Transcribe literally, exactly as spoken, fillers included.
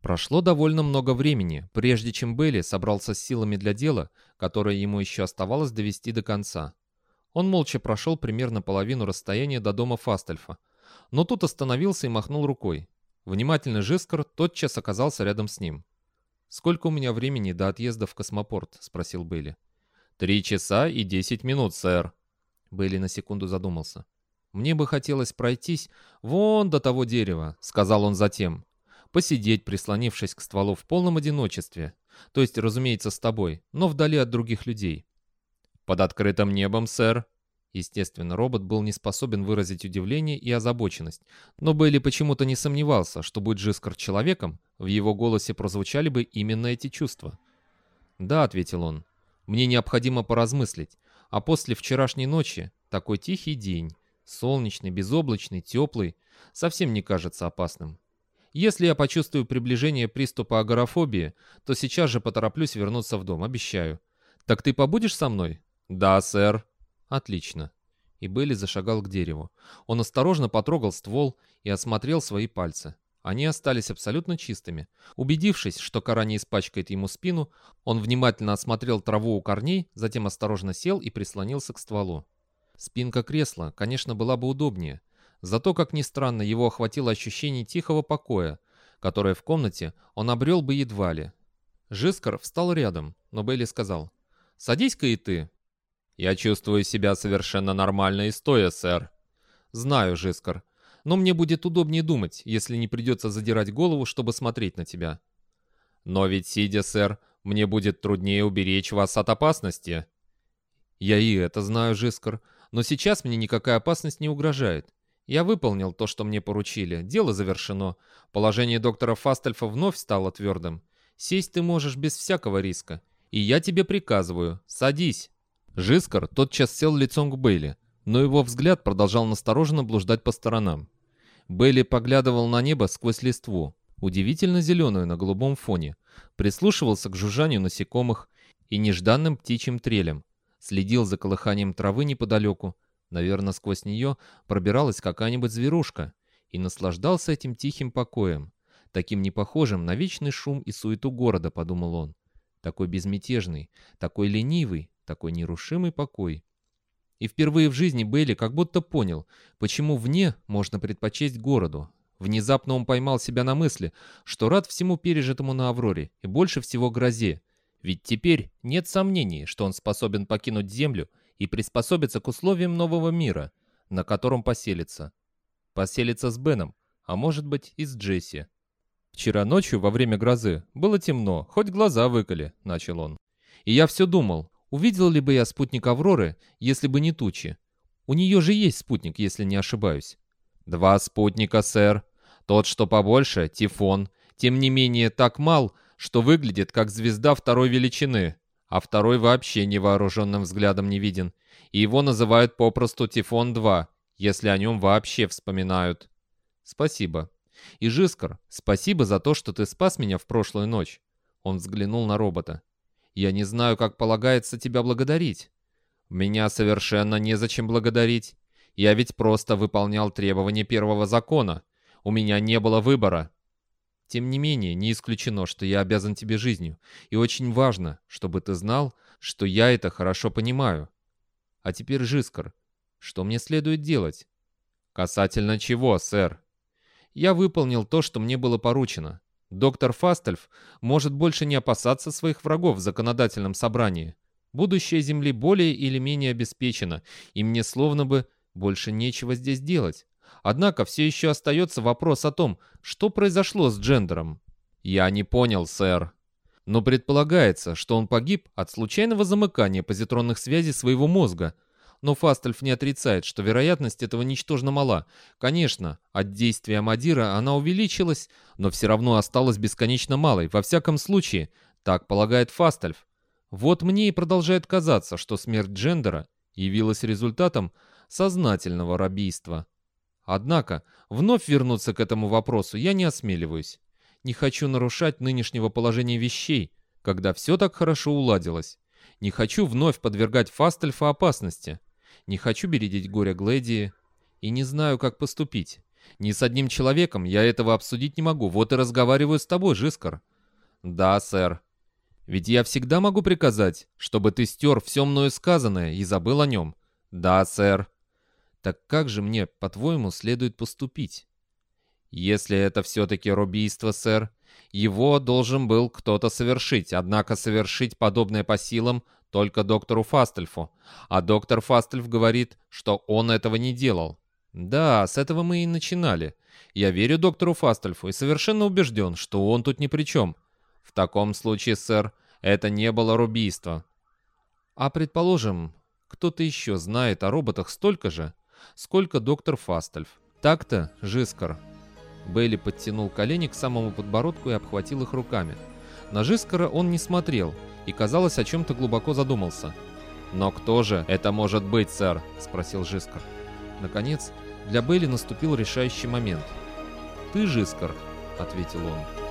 Прошло довольно много времени, прежде чем Бейли собрался с силами для дела, которое ему еще оставалось довести до конца. Он молча прошел примерно половину расстояния до дома Фастельфа, но тут остановился и махнул рукой. Внимательный Жискар тотчас оказался рядом с ним. «Сколько у меня времени до отъезда в космопорт?» — спросил Бейли. «Три часа и десять минут, сэр». Бейли на секунду задумался. «Мне бы хотелось пройтись вон до того дерева», — сказал он затем. «Посидеть, прислонившись к стволу в полном одиночестве. То есть, разумеется, с тобой, но вдали от других людей». «Под открытым небом, сэр». Естественно, робот был не способен выразить удивление и озабоченность, но Бейли почему-то не сомневался, что будь Жискар человеком, в его голосе прозвучали бы именно эти чувства. «Да», — ответил он, — «мне необходимо поразмыслить, а после вчерашней ночи такой тихий день, солнечный, безоблачный, теплый, совсем не кажется опасным. Если я почувствую приближение приступа агорафобии, то сейчас же потороплюсь вернуться в дом, обещаю. Так ты побудешь со мной?» «Да, сэр». «Отлично». И Бейли зашагал к дереву. Он осторожно потрогал ствол и осмотрел свои пальцы. Они остались абсолютно чистыми. Убедившись, что кора не испачкает ему спину, он внимательно осмотрел траву у корней, затем осторожно сел и прислонился к стволу. Спинка кресла, конечно, была бы удобнее. Зато, как ни странно, его охватило ощущение тихого покоя, которое в комнате он обрел бы едва ли. Жискар встал рядом, но Бейли сказал: «Садись-ка и ты». «Я чувствую себя совершенно нормально и стоя, сэр». «Знаю, Жискар, но мне будет удобнее думать, если не придется задирать голову, чтобы смотреть на тебя». «Но ведь, сидя, сэр, мне будет труднее уберечь вас от опасности». «Я и это знаю, Жискар, но сейчас мне никакая опасность не угрожает. Я выполнил то, что мне поручили, дело завершено, положение доктора Фастельфа вновь стало твердым. Сесть ты можешь без всякого риска, и я тебе приказываю, садись». Жискар тотчас сел лицом к Бейли, но его взгляд продолжал настороженно блуждать по сторонам. Бейли поглядывал на небо сквозь листву, удивительно зеленую на голубом фоне, прислушивался к жужжанию насекомых и нежданным птичьим трелям, следил за колыханием травы неподалеку, наверное, сквозь нее пробиралась какая-нибудь зверушка, и наслаждался этим тихим покоем, таким непохожим на вечный шум и суету города, подумал он, такой безмятежный, такой ленивый, такой нерушимый покой. И впервые в жизни Бейли как будто понял, почему вне можно предпочесть городу. Внезапно он поймал себя на мысли, что рад всему пережитому на Авроре и больше всего грозе. Ведь теперь нет сомнений, что он способен покинуть Землю и приспособиться к условиям нового мира, на котором поселится. Поселится с Беном, а может быть и с Джесси. «Вчера ночью во время грозы было темно, хоть глаза выколи», — начал он. «И я все думал, увидел ли бы я спутник Авроры, если бы не тучи? У нее же есть спутник, если не ошибаюсь». «Два спутника, сэр. Тот, что побольше, Тифон, тем не менее так мал, что выглядит как звезда второй величины, а второй вообще невооруженным взглядом не виден, и его называют попросту Тифон-два, если о нем вообще вспоминают». «Спасибо. И, Жискар, спасибо за то, что ты спас меня в прошлую ночь». Он взглянул на робота. «Я не знаю, как полагается тебя благодарить». «Меня совершенно незачем благодарить. Я ведь просто выполнял требования первого закона. У меня не было выбора». «Тем не менее, не исключено, что я обязан тебе жизнью, и очень важно, чтобы ты знал, что я это хорошо понимаю. А теперь, Жискар, что мне следует делать?» «Касательно чего, сэр?» «Я выполнил то, что мне было поручено. Доктор Фастельф может больше не опасаться своих врагов в законодательном собрании. Будущее Земли более или менее обеспечено, и мне словно бы больше нечего здесь делать. Однако все еще остается вопрос о том, что произошло с Джендером». «Я не понял, сэр». «Но предполагается, что он погиб от случайного замыкания позитронных связей своего мозга. Но Фастельф не отрицает, что вероятность этого ничтожно мала. Конечно, от действия Мадира она увеличилась, но все равно осталась бесконечно малой. Во всяком случае, так полагает Фастельф. Вот мне и продолжает казаться, что смерть Джендера явилась результатом сознательного рабийства. Однако, вновь вернуться к этому вопросу я не осмеливаюсь. Не хочу нарушать нынешнего положения вещей, когда все так хорошо уладилось. Не хочу вновь подвергать Фастельфа опасности. Не хочу бередить горя Гледии. И не знаю, как поступить. Ни с одним человеком я этого обсудить не могу, вот и разговариваю с тобой, Жискар. Да, сэр. Ведь я всегда могу приказать, чтобы ты стер все мною сказанное и забыл о нем. Да, сэр. Так как же мне, по-твоему, следует поступить? Если это все-таки рубийство, сэр, его должен был кто-то совершить, однако совершить подобное по силам только доктору Фастельфу, а доктор Фастельф говорит, что он этого не делал. Да, с этого мы и начинали. Я верю доктору Фастельфу и совершенно убежден, что он тут ни при чем. В таком случае, сэр, это не было рубийство. А предположим, кто-то еще знает о роботах столько же, сколько доктор Фастельф. Так-то, Жискар. Бейли подтянул колени к самому подбородку и обхватил их руками. На Жискара он не смотрел и, казалось, о чем-то глубоко задумался. «Но кто же это может быть, сэр?» — спросил Жискар. Наконец, для Бейли наступил решающий момент. «Ты, Жискар», — ответил он.